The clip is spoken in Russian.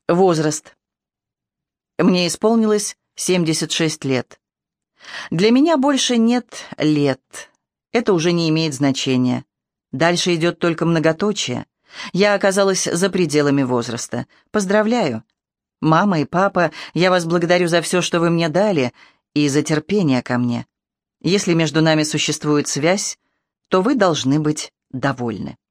Возраст. Мне исполнилось 76 лет. Для меня больше нет лет. Это уже не имеет значения. Дальше идет только многоточие. Я оказалась за пределами возраста. Поздравляю. Мама и папа, я вас благодарю за все, что вы мне дали, и за терпение ко мне. Если между нами существует связь, то вы должны быть довольны.